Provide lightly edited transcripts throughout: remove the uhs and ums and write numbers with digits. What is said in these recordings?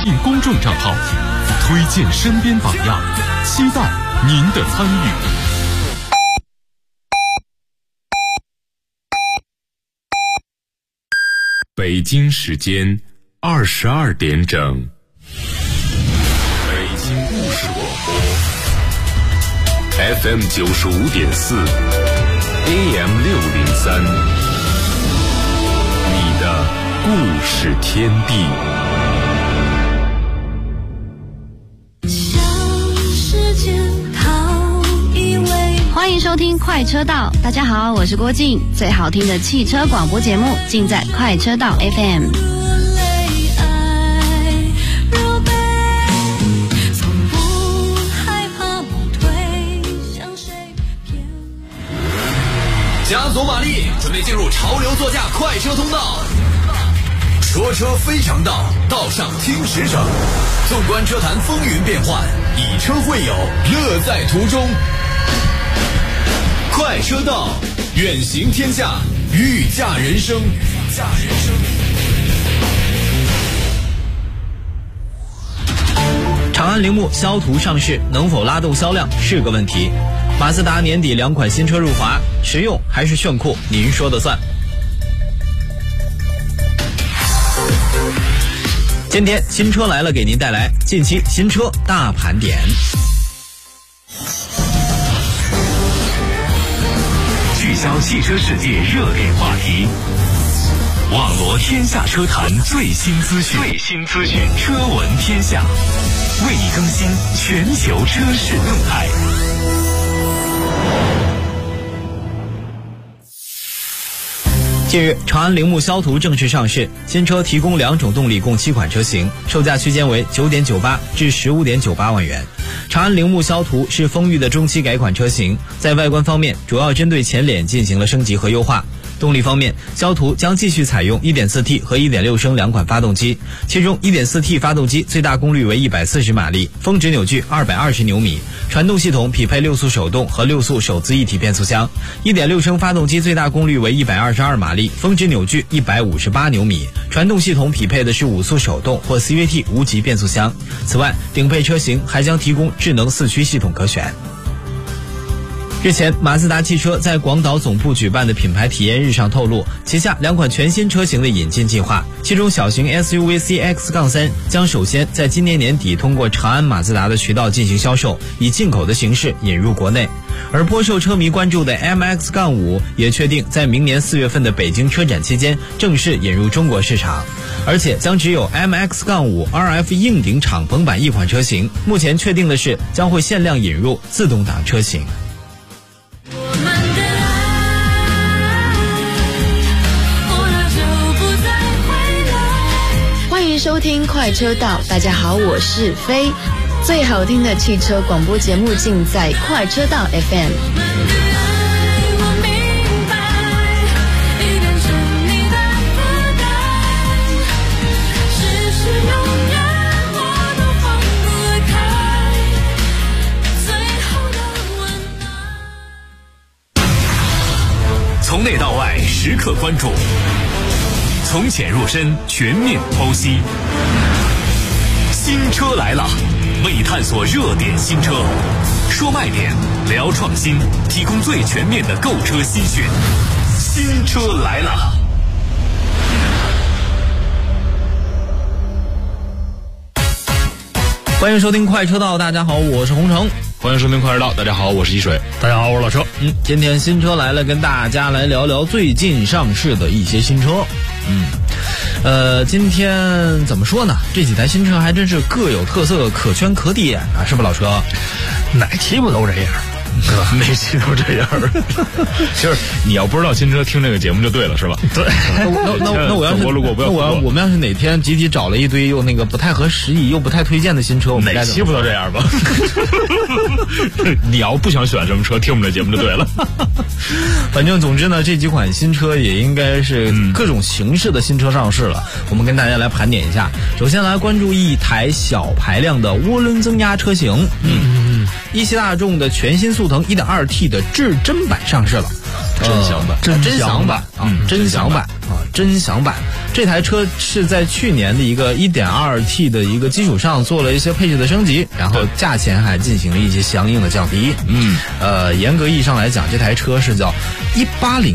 公众账号，推荐身边榜样，期待您的参与。北京时间22点整，北京故事广播 FM 95.4 AM 603，你的故事天地。 欢迎收听快车道，大家好，我是郭静，最好听的汽车广播节目尽在快车道 FM。 加足马力，准备进入潮流座驾快车通道。说车非常道，道上听实诚。纵观车坛风云变幻，以车会友，乐在途中。快车道，远行天下，御驾人生。 长安铃木肖途上市，能否拉动销量是个问题。马自达年底2款新车入华，实用还是炫酷，您说的算。今天新车来了，给您带来近期新车大盘点。 聚焦汽车世界热点话题，网罗天下车坛最新资讯，车闻天下，为你更新全球车市动态。 近日，长安铃木肖途正式上市，新车提供2种动力，共7款车型，售价区间为 9.98 至 15.98 万元。长安铃木肖途是风裕的中期改款车型，在外观方面主要针对前脸进行了升级和优化。动力方面，肖途将继续采用 1.4T 和 1.6升2款发动机，其中 1.4T 发动机最大功率为140马力，峰值扭矩220牛米，传动系统匹配6速手动和6速手自一体变速箱。1.6升发动机最大功率为122马力，峰值扭矩158牛米，传动系统匹配的是5速手动或 CVT 无级变速箱。此外，顶配车型还将提供智能4驱系统可选。日前，马自达汽车在广岛总部举办的品牌体验日上透露，旗下2款全新车型的引进计划，其中小型 SUV CX-3 将首先在今年年底通过长安马自达的渠道进行销售，以进口的形式引入国内。而颇受车迷关注的 MX-5 也确定在明年4月份的北京车展期间正式引入中国市场，而且将只有 MX-5 RF 硬顶敞篷版一款车型，目前确定的是将会限量引入自动挡车型。 欢迎收听快车道，大家好，我是飞，最好听的汽车广播节目尽在快车道 FM。 从内到外，时刻关注。从浅入深，全面剖析。新车来了，为探索热点新车，说卖点，聊创新，提供最全面的购车新讯。新车来了。 欢迎收听快车道，大家好，我是洪城。 欢迎收听快车道，大家好，我是一水。 大家好，我是老车。 今天新车来了，跟大家来聊聊最近上市的一些新车。今天怎么说呢？这几台新车还真是各有特色，可圈可点啊，是不老车？ 哪期不都这样？是吧？哪期都这样。 就是你要不知道新车，听这个节目就对了，是吧？ 对。 那我要是我们要是哪天集体找了一堆又那个不太合时宜又不太推荐的新车，我们哪期不都这样吧？你要不想选什么车，听我们的节目就对了。 反正总之呢，这几款新车也应该是各种形式的新车上市了。我们跟大家来盘点一下。首先来关注一台小排量的涡轮增压车型。一汽大众的全新速腾 1.2T 的至臻版上市了。 真享版， 真享版。 这台车是在去年的一个 1.2T 的一个基础上做了一些配置的升级，然后价钱还进行了一些相应的降低。严格意义上来讲，这台车是叫180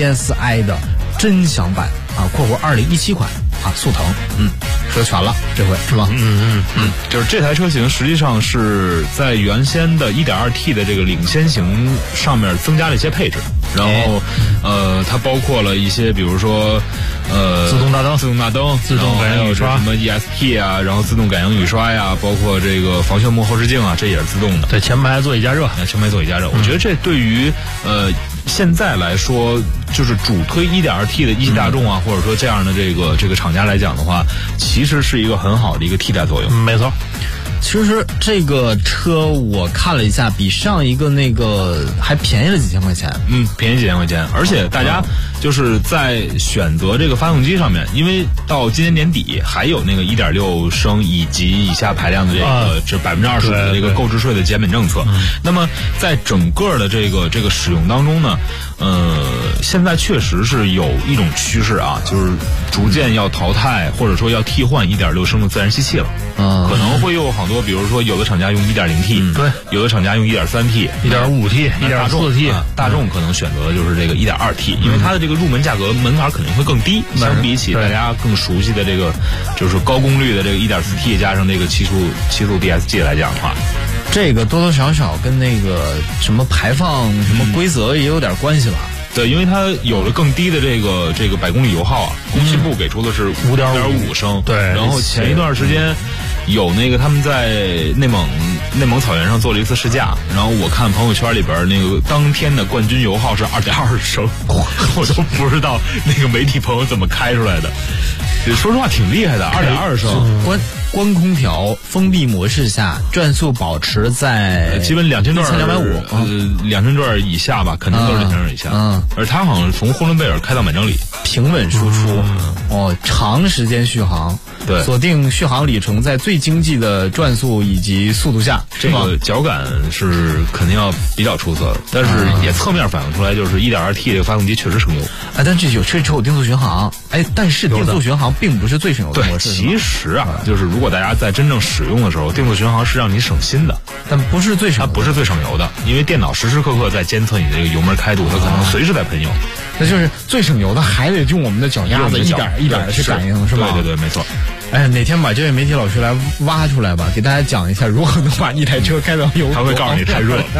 TSI 的臻享版啊，括弧2017款啊，速腾。说全了这回是吧？ 就是这台车型实际上是在原先的 1.2T 的这个领先型上面增加了一些配置，然后它包括了一些比如说自动大灯、自动感应雨刷， 什么 ESP 啊，然后自动感应雨刷呀，包括这个防眩目后视镜啊，这也是自动的。 对，前排座椅加热， 我觉得这对于现在来说，就是主推 1.2T 的一汽大众啊，或者说这样的这个厂家来讲的话，其实是一个很好的一个替代作用。 没错。 其实这个车我看了一下，比上一个那个还便宜了几千块钱。 便宜几千块钱，而且大家就是在选择这个发动机上面，因为到今年年底还有那个 1.6 升以及以下排量的这25%的这个购置税的减免政策。那么在整个的这个使用当中呢，现在确实是有一种趋势啊，就是逐渐要淘汰或者说要替换 1.6 升的自然吸气了。可能会有好多，比如说有的厂家用 1.0T， 对， 有的厂家用 1.3T、 1.5T、1.4T， 大众可能选择的就是这个 1.2T，因为它的这个入门价格门槛肯定会更低，相比起大家更熟悉的这个就是高功率的这个 1.4T 加上这个七速 DSG 来讲的话， 这个多多少少跟那个什么排放什么规则也有点关系吧。 对，因为它有了更低的这个百公里油耗啊，工信部给出的是5.5升。 对， 然后前一段时间有那个他们在内蒙草原上做了一次试驾，然后我看朋友圈里边那个当天的冠军油耗是2.2升，我都不知道那个媒体朋友怎么开出来的。说实话挺厉害的，2.2升。 关空调封闭模式下，转速保持在基本2000转 ，2250，2000 转以下吧，肯定都是2000转以下。而它好像从呼伦贝尔开到满洲里， 平稳输出，长时间续航， 对， 锁定续航里程在最经济的转速以及速度下， 这个脚感是肯定要比较出色的，但是也侧面反映出来，就是 1.2T 这个发动机确实省油。 但这有定速巡航，但是定速巡航并不是最省油的模式。 其实啊，就是如果大家在真正使用的时候，定速巡航是让你省心的， 但不是最省油的， 它不是最省油的，因为电脑时时刻刻在监测你的这个油门开度，它可能随时在喷油。 那就是最省油的，还得用我们的脚丫子一点一点的去感应，是吧？ 对，没错。 哪天把这位媒体老师来挖出来吧，给大家讲一下如何能把一台车开到油。 他会告诉你太热。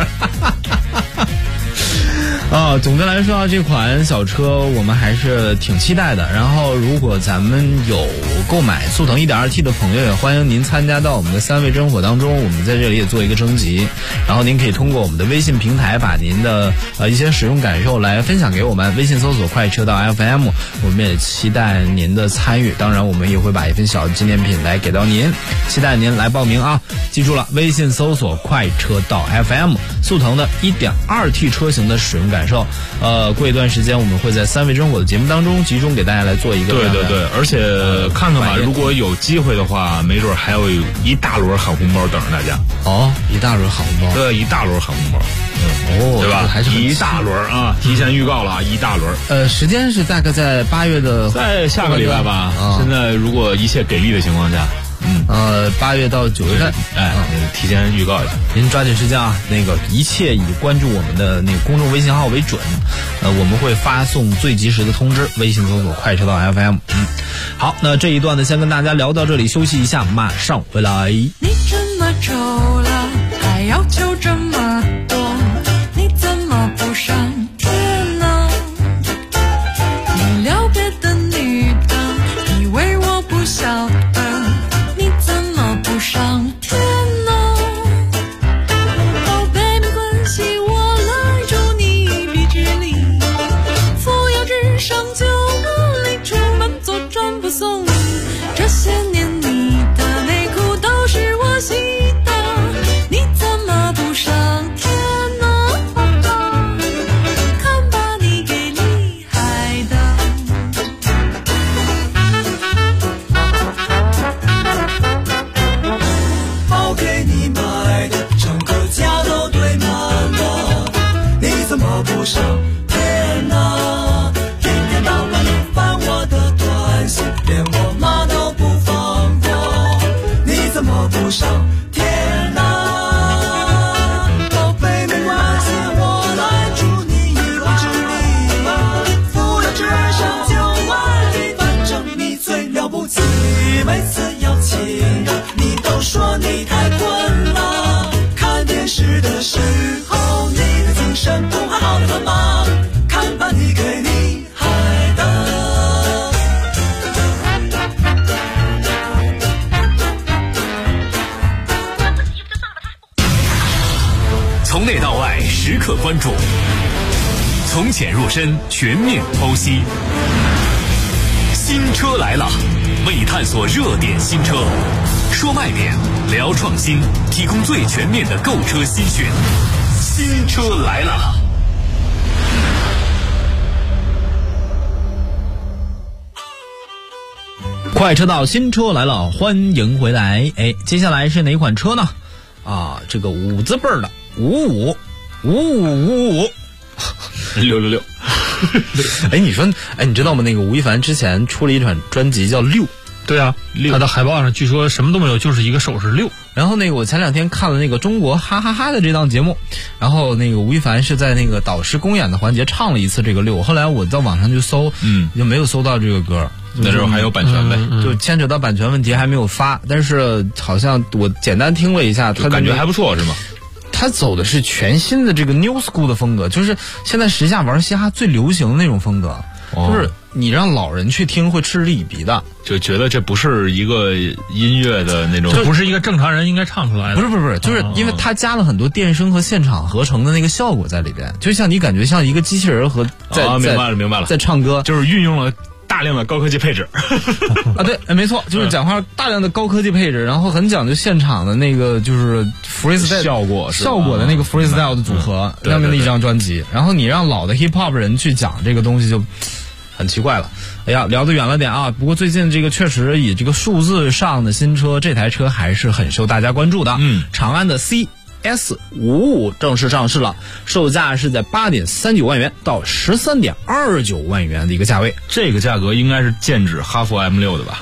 总的来说啊，这款小车我们还是挺期待的。然后，如果咱们有购买速腾 1.2T 的朋友，也欢迎您参加到我们的3位真火当中。我们在这里也做一个征集，然后您可以通过我们的微信平台，把您的一些使用感受来分享给我们。微信搜索快车道 FM， 我们也期待您的参与。当然，我们也会把一份小的纪念品来给到您，期待您来报名啊！记住了，微信搜索快车道 FM， 速腾的 1.2T 车型的使用感受。过一段时间我们会在3位真火的节目当中集中给大家来做一个对，而且看看吧，如果有机会的话，没准还有一大轮喊红包等着大家。 一大轮喊红包， 对，一大轮喊红包，对吧？ 还是一大轮啊！提前预告了啊，一大轮。 时间是大概在8月的， 在下个礼拜吧。现在如果一切给力的情况下。 8月到9月份， 提前预告一下， 您抓紧时间啊！一切以关注我们的公众微信号为准，我们会发送最及时的通知，微信搜索快车道 FM。好，那这一段呢，先跟大家聊到这里，休息一下，马上回来。 你这么丑了，还要求这么多，你怎么不上学呢？你撩别的女的，以为我不晓得。上天呢，宝贝没关系，我来助你一臂之力，扶摇直上9万里，出门左转不送你。这些年你的内裤都是我洗的，你怎么不上天呢？ 不上。天哪，宝贝没关系，我来助你一臂之力，扶摇直上9万里，反正你最了不起。每次邀请你都说你太困了，看电视的时候你的精神不好的吗？看把你给厉害的。 从内到外时刻关注，从浅入深全面剖析。新车来了，为探索热点新车，说卖点，聊创新，提供最全面的购车资讯。新车来了。 快车道，新车来了，欢迎回来。哎，接下来是哪款车呢？啊，这个5字辈的55 5555 666。 哎，你说，哎，你知道吗？那个吴亦凡之前出了一款专辑叫6。 对啊，他的海报上据说什么都没有，就是一个手势6。 然后那个我前2天看了那个中国哈哈哈的这档节目，然后那个吴亦凡是在那个导师公演的环节唱了一次这个6。后来我在网上就搜，就没有搜到这个歌。 那时候还有版权呗， 就牵扯到版权问题还没有发，但是好像我简单听了一下，他感觉还不错是吗？ 他走的是全新的这个 new school 的风格，就是现在时下玩嘻哈最流行的那种风格，就是你让老人去听会嗤之以鼻的， 就觉得这不是一个音乐的那种， 这不是一个正常人应该唱出来的。 不是，就是因为他加了很多电声和现场合成的那个效果在里边，就像你感觉像一个机器人和明白了， 在唱歌， 就是运用了大量的高科技配置啊，对，没错，就是讲话大量的高科技配置，然后很讲究现场的那个就是 freestyle 效果的那个 freestyle 的组合，那么的一张专辑。然后你让老的 hip hop 人去讲这个东西就很奇怪了。哎呀，聊得远了点啊。不过最近这个确实以这个数字上的新车，这台车还是很受大家关注的。长安的 CS55正式上市了，售价是在8.39万元到13.29万元的一个价位。 这个价格应该是剑指哈弗 M6 的吧？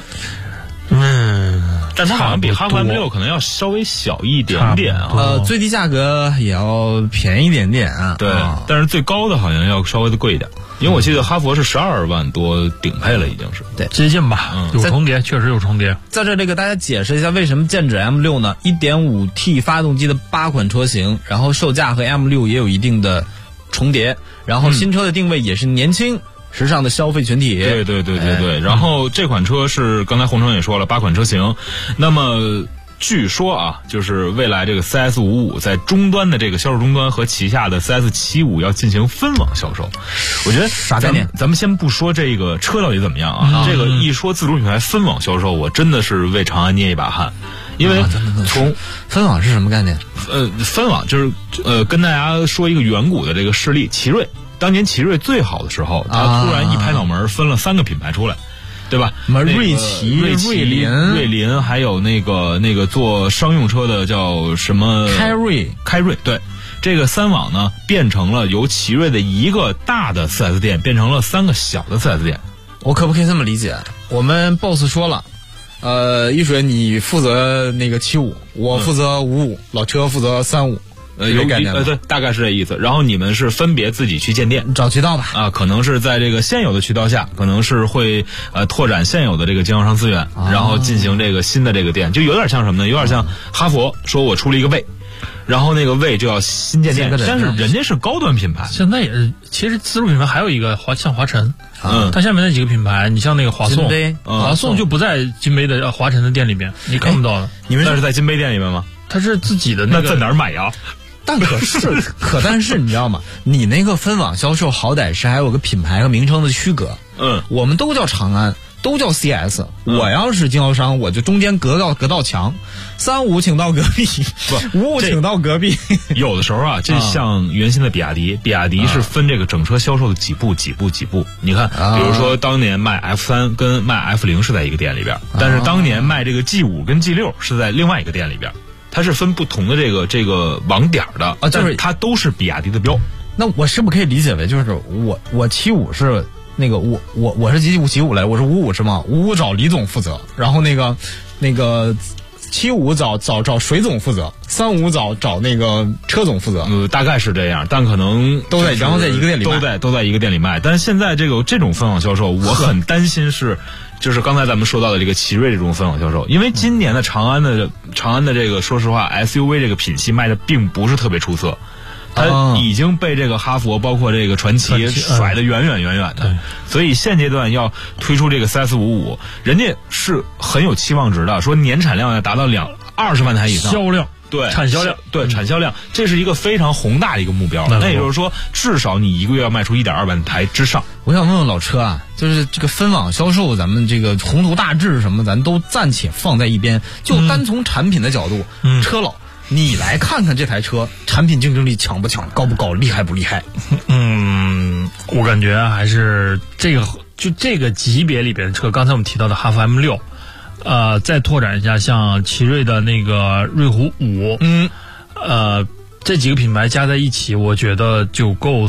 但它好像比哈弗 M6 可能要稍微小一点点啊。 最低价格也要便宜一点点啊。 对，但是最高的好像要稍微的贵一点。因为我记得哈佛是12万多顶配了，已经是对接近吧，有重叠，确实有重叠。 在这里给大家解释一下为什么剑指 M6 呢？ 1.5T 发动机的8款车型，然后售价和 M6 也有一定的重叠，然后新车的定位也是年轻时尚的消费群体。 对。然后这款车是刚才洪城也说了8款车型，那么据说啊，就是未来这个 CS55 在终端的这个销售终端和旗下的 CS75 要进行分网销售。我觉得啥概念？ 咱们先不说这个车到底怎么样啊，这个一说自主品牌分网销售，我真的是为长安捏一把汗。因为从分网是什么概念？ 分网就是跟大家说一个远古的这个事例，奇瑞。当年奇瑞最好的时候，他突然一拍脑门分了3个品牌出来。对吧？ 什么瑞奇、 瑞麟，还有那个做商用车的叫什么？ 开瑞。 对，这个3网呢变成了由奇瑞的一个大的 4S 店变成了3个小的 4S 店。 我可不可以这么理解？我们 boss 说了，一水你负责那个75，我负责55，老车负责35。有概念对，大概是这意思。然后你们是分别自己去建店， 找渠道吧。 啊，可能是在这个现有的渠道下，可能是会拓展现有的这个经销商资源，然后进行这个新的这个店，就有点像什么呢？有点像哈佛说我出了一个魏，然后那个魏就要新建店，但是人家是高端品牌。 现在也是，其实自主品牌还有一个像华晨，它下面那几个品牌，你像那个华颂，华颂就不在金杯的华晨的店里面，你看不到了。 你们那是在金杯店里面吗？ 它是自己的那个。 那在哪儿买呀？ 但但是你知道吗？你那个分网销售好歹是还有个品牌和名称的区隔。我们都叫长安，都叫 CS。我要是经销商，我就中间隔道墙，35请到隔壁，55请到隔壁。 有的时候啊，这像原先的比亚迪，比亚迪是分这个整车销售的几步。你看，比如说当年卖 F3跟卖 F0是在一个店里边，但是当年卖这个 G5跟 G6是在另外一个店里边。它是分不同的这个网点的啊，但是它都是比亚迪的标。 那我是不是可以理解为，就是我75是那个我是75来，我是55是吗？55找李总负责，然后那个 75找水总负责，35找那个车总负责， 大概是这样，但可能都在，然后在一个店里卖， 都在一个店里卖。但是现在这种分网销售，我很担心就是刚才咱们说到的这个奇瑞这种分网销售，因为今年的长安的这个，说实话 SUV 这个品系卖的并不是特别出色。它已经被这个哈弗包括这个传祺甩得远远的，所以现阶段要推出这个 CS55，人家是很有期望值的，说年产量要达到20万台以上， 销量对产销量对产销量，这是一个非常宏大的一个目标。那也就是说，至少你一个月要卖出1.2万台之上。 我想问问老车啊，就是这个分网销售，咱们这个宏图大志什么，咱都暂且放在一边，就单从产品的角度，车老。你来看看这台车产品竞争力强不强，高不高，厉害不厉害？ 我感觉还是这个级别里边的车，刚才我们提到的哈弗 M6，再拓展一下，像奇瑞的那个瑞虎5，这几个品牌加在一起，我觉得就够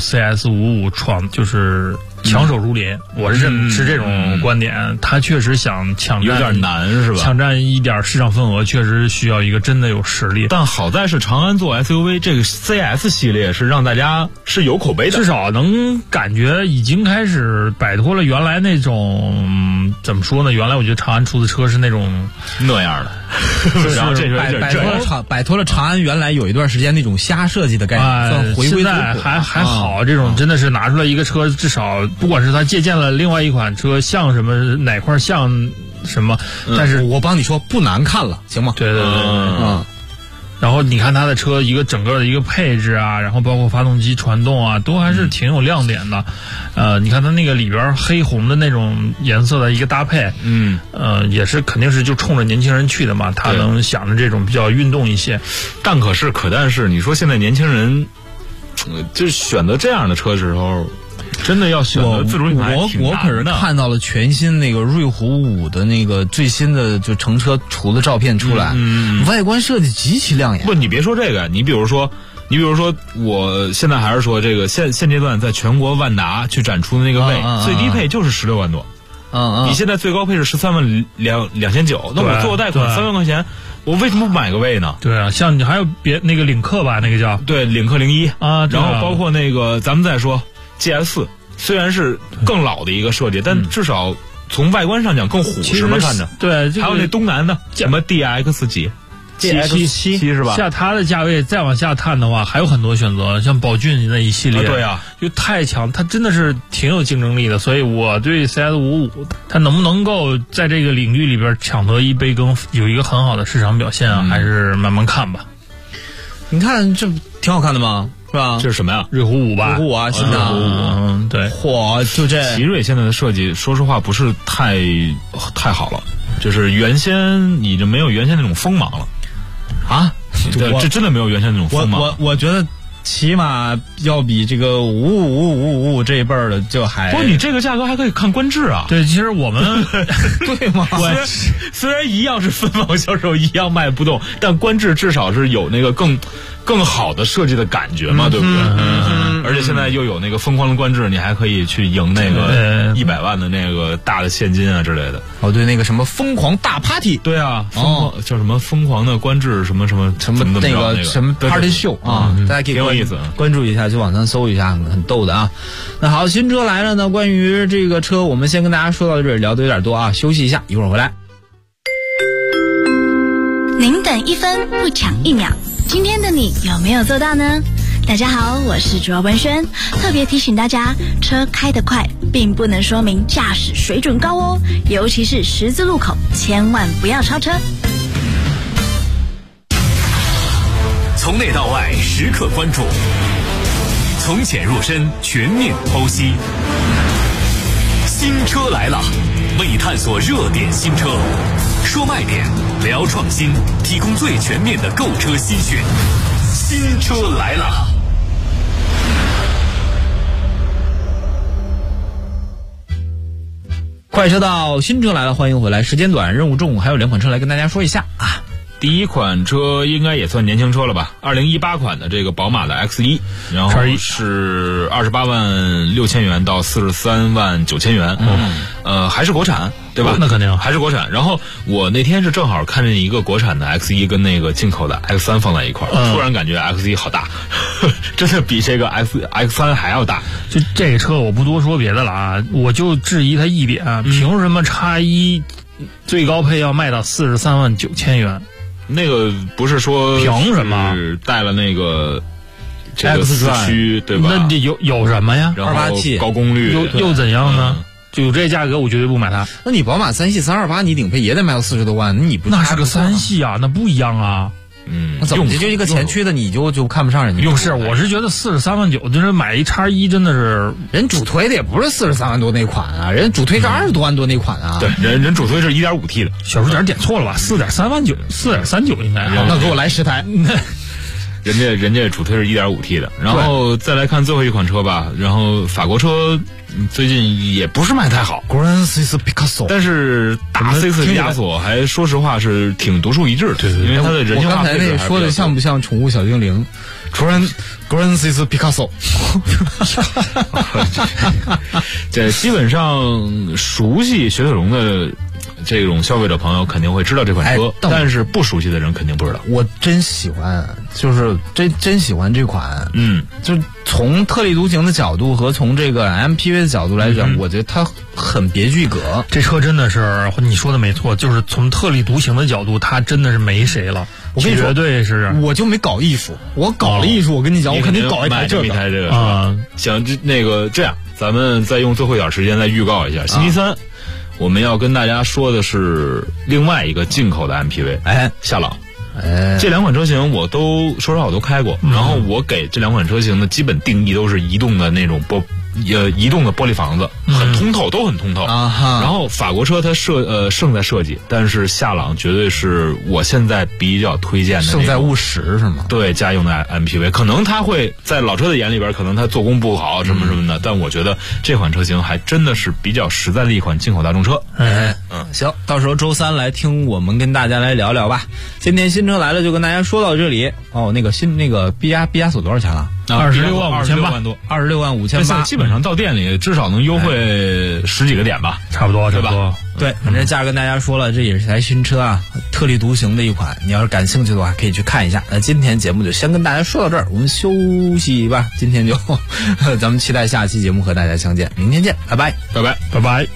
CS55 就是强手如林，我是这种观点。他确实想抢占， 有点难是吧？ 抢占一点市场份额，确实需要一个真的有实力。 但好在是长安做 SUV 这个 CS 系列是让大家是有口碑的， 至少能感觉已经开始摆脱了原来那种怎么说呢？原来我觉得长安出的车是那种那样的，然后这摆脱了长安原来有一段时间那种瞎设计的概念，算回归。 现在还好，这种真的是拿出来一个车，至少不管是他借鉴了另外一款车，像什么哪块像什么，但是我帮你说不难看了，行吗？ 对，然后你看它的车一个整个的一个配置啊，然后包括发动机传动啊，都还是挺有亮点的。你看它那个里边黑红的那种颜色的一个搭配，也是肯定是就冲着年轻人去的嘛，他能想着这种比较运动一些。 但是你说现在年轻人就是选择这样的车的时候，真的要选择自主品牌我可是看到了全新那个瑞虎5的那个最新的就乘车图的照片出来，外观设计极其亮眼。 不，你别说这个，你比如说，我现在还是说这个现阶段在全国万达去展出的那个魏，最低配就是16万多。你现在最高配是13万2900，那我做贷款3万块钱，我为什么不买个魏呢？ 对啊，像你还有那个领克吧，那个叫领克01 啊， 然后包括那个咱们再说 GS4，虽然是更老的一个设计，但至少从外观上讲更虎实嘛，看着。 对， 还有那东南的什么 DX 几。7是吧？ 像它的价位再往下探的话，还有很多选择，像宝骏那一系列， 对啊， 就太强，它真的是挺有竞争力的。所以我对 CS55，它能不能够在这个领域里边抢得一杯羹，有一个很好的市场表现啊，还是慢慢看吧。 你看这挺好看的吗？是吧？ 这是什么呀？ 瑞虎5吧？ 瑞虎5啊，新的。 对。 嚯，就这。 奇瑞现在的设计，说实话不是太好了，就是原先已经没有原先那种锋芒了。 啊， 这真的没有原先那种锋芒。 我觉得起码要比这个55555这一辈儿的就还。 不，你这个价格还可以看观致啊。 对，其实我们对吗？ 虽然一样是分网销售，一样卖不动，但观致至少是有那个更好的设计的感觉嘛，对不对？而且现在又有那个疯狂的观致，你还可以去赢那个100万的那个大的现金啊之类的。 哦，对，那个什么疯狂大 party， 对啊，叫什么疯狂的观致什么那个什么 party show 啊，大家可以挺有意思， 关注一下，去网上搜一下，很逗的啊。那好，新车来了呢，关于这个车，我们先跟大家说到这儿，聊得有点多啊，休息一下，一会儿回来。 您等1分不抢1秒，今天的你有没有做到呢？大家好，我是主要文轩，特别提醒大家，车开得快并不能说明驾驶水准高哦，尤其是十字路口，千万不要超车。 从内到外时刻关注，从浅入深全面剖析。新车来了，为探索热点新车，说卖点，聊创新，提供最全面的购车心讯。新车来了。 快车道，新车来了，欢迎回来。时间短，任务重，还有2款车来跟大家说一下啊。 第一款车应该也算年轻车了吧，2018款的这个宝马的 X1， 然后是28万6千元到43万9千元，还是国产，对吧？ 那肯定还是国产。然后我那天是正好看见一个国产的 X1跟那个进口的 X3 放在一块儿，突然感觉 X1 好大，真的比这个 X3 还要大。 就这个车我不多说别的了啊，我就质疑它一点，凭什么X1最高配要卖到43万9千元？ 那个不是说凭什么带了那个这个四驱对吧？ 那有什么呀 ？2.8T 高功率又怎样呢？就有这价格我绝对不买它。 那你宝马3系328你顶配也得卖到40多万，你不那是个3系啊，那不一样啊。 那怎么就一个前驱的你就看不上人家？ 是，我是觉得43万9，就是买一X1真的是人主推的也不是43万多那款啊，人主推是20多万多那款啊。 对，人主推是 1.5T 的， 小数点点错了吧？43万9，4.39应该。 那给我来10台。 人家主推是 1.5T 的，然后再来看最后一款车吧。然后法国车最近也不是卖太好 ，Grand Six Picasso， 但是大 C4 毕加索还说实话是挺独树一帜的， 对， 因为它的人性化配置还比较高。 我刚才那说的像不像宠物小精灵？Grand Six Picasso， 这基本上熟悉雪铁龙的这种消费者朋友肯定会知道这款车，但是不熟悉的人肯定不知道。 我真喜欢，就是真喜欢这款。就从特立独行的角度和从这个 MPV 的角度来讲，我觉得它很别具格。 这车真的是你说的没错，就是从特立独行的角度，它真的是没谁了。 我跟你说， 绝对是， 我就没搞艺术，我搞了艺术，我跟你讲，我肯定搞一台这个啊。行，这样，咱们再用最后一点时间再预告一下，星期三。我们要跟大家说的是另外一个进口的 MPV， 夏朗。这两款车型我都说实话我都开过，然后我给这两款车型的基本定义都是移动的那种移动的玻璃房子，很通透，都很通透。然后法国车它胜在设计，但是夏朗绝对是我现在比较推荐的胜在务实是吗？ 对，家用的 MPV， 可能它会在老车的眼里边，可能它做工不好什么什么的，但我觉得这款车型还真的是比较实在的一款进口大众车。 行，到时候周三来听我们跟大家来聊聊吧。今天新车来了就跟大家说到这里。那个毕加索多少钱了 ？26万5千8 多，26万5千8， 基本上到店里至少能优惠10几个点吧， 差不多，对吧？ 对，反正价跟大家说了，这也是台新车啊，特立独行的一款。你要是感兴趣的话，可以去看一下。那今天节目就先跟大家说到这儿，我们休息吧。今天就咱们期待下期节目和大家相见，明天见，拜拜， 拜拜， 拜拜。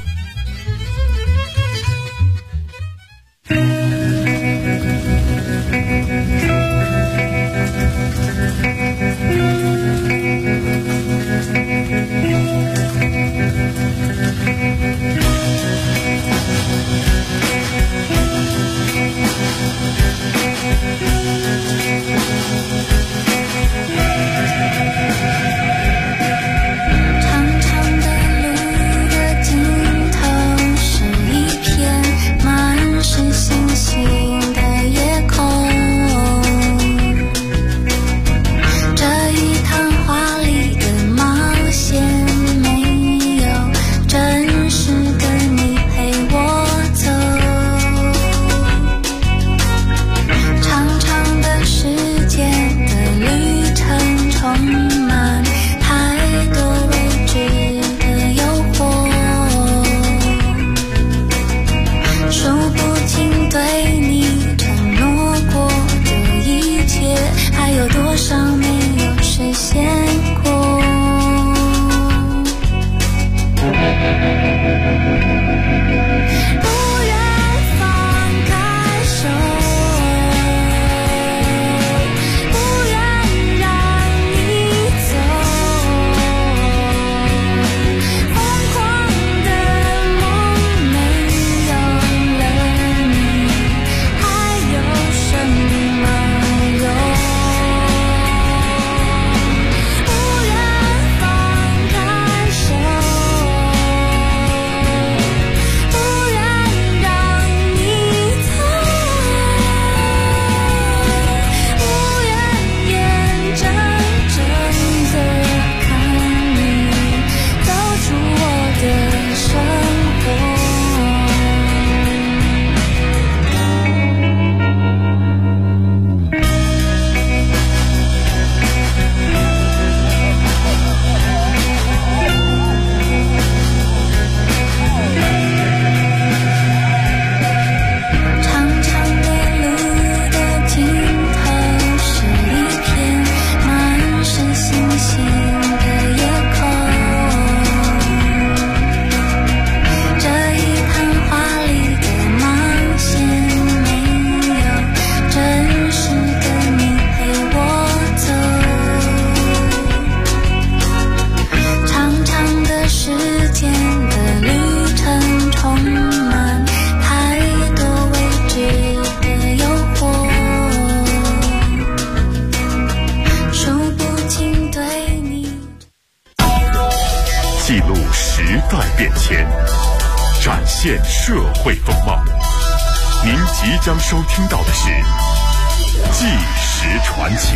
现社会风貌。您即将收听到的是《纪实传奇》。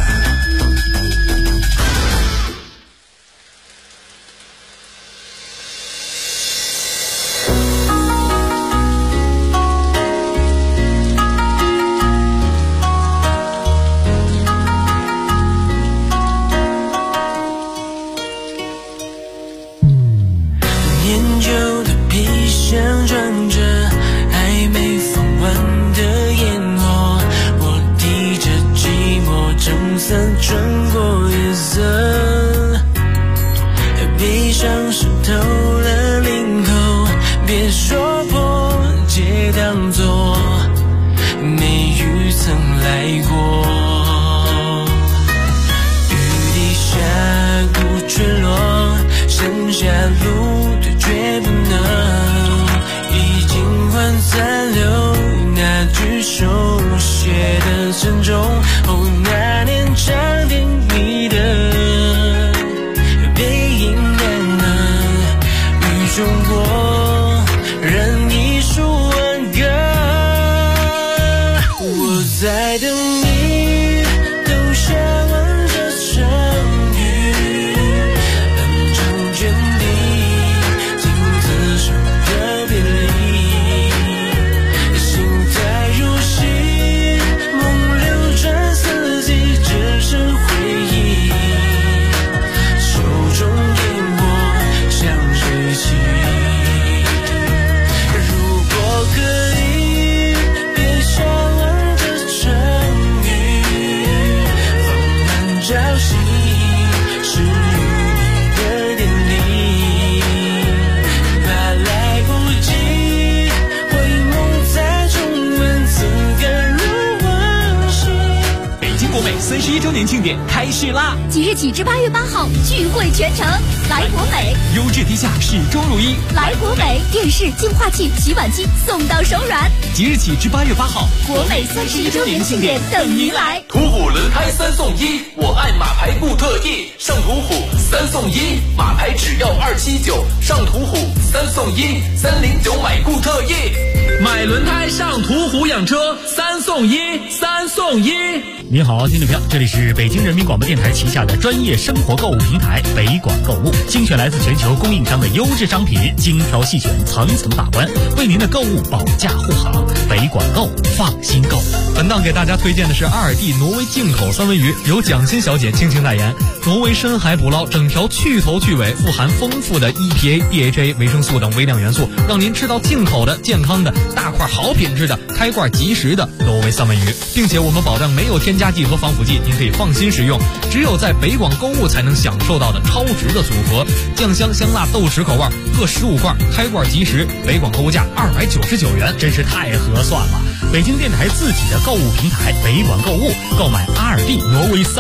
年久的皮箱装着还没放完的烟火，我提着寂寞撑伞穿过夜色，悲伤渗透了领口，别说破，皆当作没雨曾来过。雨滴下鼓坠落，剩下路绝不能已经换残留那句手写的沉重。哦，那年长点你的背影难能雨中过任一束挽歌。我在等你都下完这场雨，漫长卷地 31周年庆典开市啦！ 即日起至8月8号，聚会全城，来国美， 优质低价，始终如一。 来国美，电视、净化器、洗碗机送到手软。 即日起至8月8号， 国美31周年庆典等您来。 途虎轮胎3送1，我爱马牌不特意，上途虎3送1，马牌只要279，上途虎3送1，309买固特异，买轮胎上途虎养车3送1，3送1。 你好，听众朋友，这里是北京人民广播电台旗下的专业生活购物平台北广购物，精选来自全球供应商的优质商品，精挑细选，层层把关，为您的购物保驾护航。北广购，放心购。 本档给大家推荐的是阿尔蒂挪威进口三文鱼，由蒋欣小姐倾情代言。挪威深海捕捞，整条去头去尾，富含丰富的 EPA、DHA、维生素等微量元素，让您吃到进口的、健康的、大块好品质的、开罐即食的挪威三文鱼，并且我们保障没有添加剂和防腐剂，您可以放心食用。只有在北广购物才能享受到的超值的组合，酱香、香辣、豆豉口味各15罐，开罐即食，北广购物价299元， 真是太合算了。北京电台自己的购物平台北广购物，购买阿尔蒂挪威